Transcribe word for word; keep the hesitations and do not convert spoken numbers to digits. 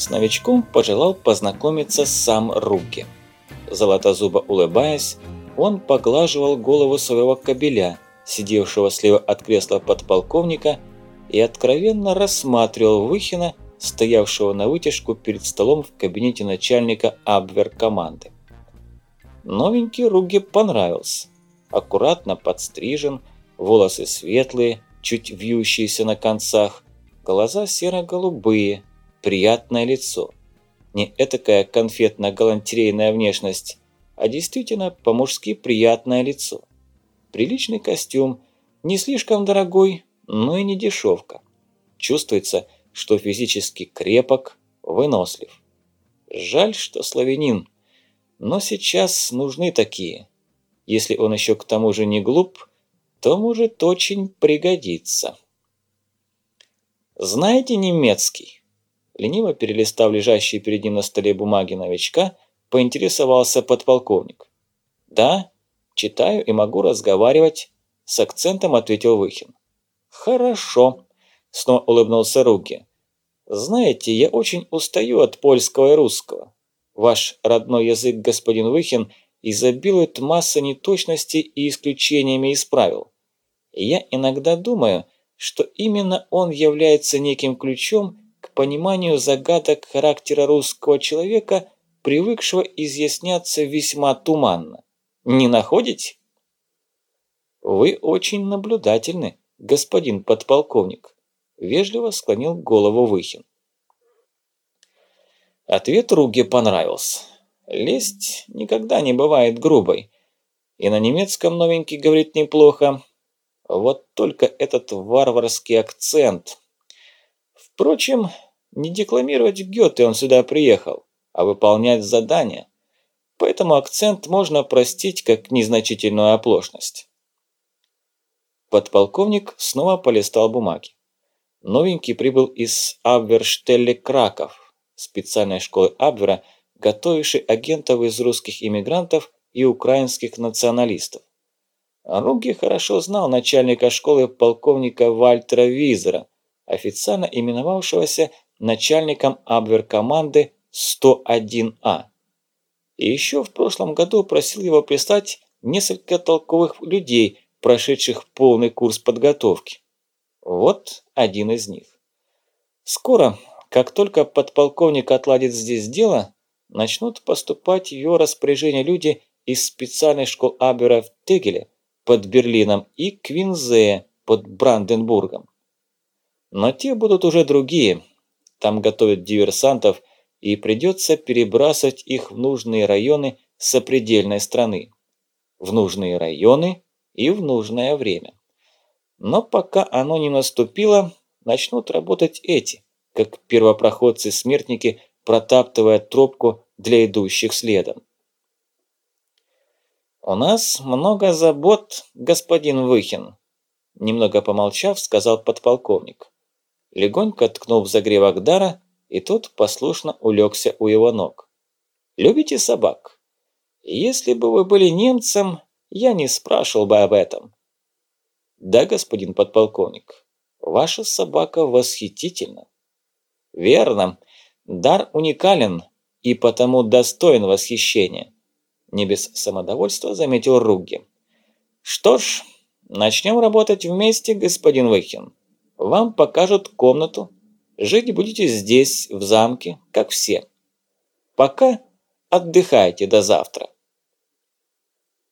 С новичком пожелал познакомиться сам Ругге. Золотозубо улыбаясь, он поглаживал голову своего кобеля, сидевшего слева от кресла подполковника, и откровенно рассматривал Выхина, стоявшего на вытяжку перед столом в кабинете начальника Абвер-команды. Новенький Ругге понравился. Аккуратно подстрижен, волосы светлые, чуть вьющиеся на концах, глаза серо-голубые, приятное лицо. Не этакая конфетно-галантерейная внешность, а действительно по-мужски приятное лицо. Приличный костюм, не слишком дорогой, но и не дешевка. Чувствуется, что физически крепок, вынослив. Жаль, что славянин, но сейчас нужны такие. Если он еще к тому же не глуп, то может очень пригодиться. «Знаете немецкий?» Лениво перелистав лежащие перед ним на столе бумаги новичка, поинтересовался подполковник. «Да, читаю и могу разговаривать», – с акцентом ответил Выхин. «Хорошо», – снова улыбнулся Ругге. «Знаете, я очень устаю от польского и русского. Ваш родной язык, господин Выхин, изобилует массой неточностей и исключениями из правил. И я иногда думаю, что именно он является неким ключом к пониманию загадок характера русского человека, привыкшего изъясняться весьма туманно. Не находите?» «Вы очень наблюдательны, господин подполковник», – вежливо склонил голову Выхин. Ответ Ругге понравился. Лесть никогда не бывает грубой. И на немецком новенький говорит неплохо. Вот только этот варварский акцент. Впрочем, не декламировать Гёте он сюда приехал, а выполнять задание. Поэтому акцент можно простить как незначительную оплошность. Подполковник снова полистал бумаги. Новенький прибыл из Абверштелле Краков, специальной школы Абвера, готовившей агентов из русских иммигрантов и украинских националистов. Ругге хорошо знал начальника школы полковника Вальтера Визера, официально именовавшегося начальником Абвер-команды сто один А. И еще в прошлом году просил его прислать несколько толковых людей, прошедших полный курс подготовки. Вот один из них. Скоро, как только подполковник отладит здесь дело, начнут поступать в его распоряжение люди из специальных школ Абвера в Тегеле под Берлином и Квинзее под Бранденбургом. Но те будут уже другие. Там готовят диверсантов, и придется перебрасывать их в нужные районы сопредельной страны. В нужные районы и в нужное время. Но пока оно не наступило, начнут работать эти, как первопроходцы-смертники, протаптывая тропку для идущих следом. «У нас много забот, господин Выхин», – немного помолчав, сказал подполковник. Легонько ткнув в загревок Дара, и тот послушно улегся у его ног. «Любите собак? Если бы вы были немцем, я не спрашивал бы об этом». «Да, господин подполковник, ваша собака восхитительна». «Верно. Дар уникален и потому достоин восхищения», – не без самодовольства заметил Ругге. «Что ж, начнем работать вместе, господин Выхин. Вам покажут комнату. Жить будете здесь, в замке, как все. Пока отдыхайте до завтра».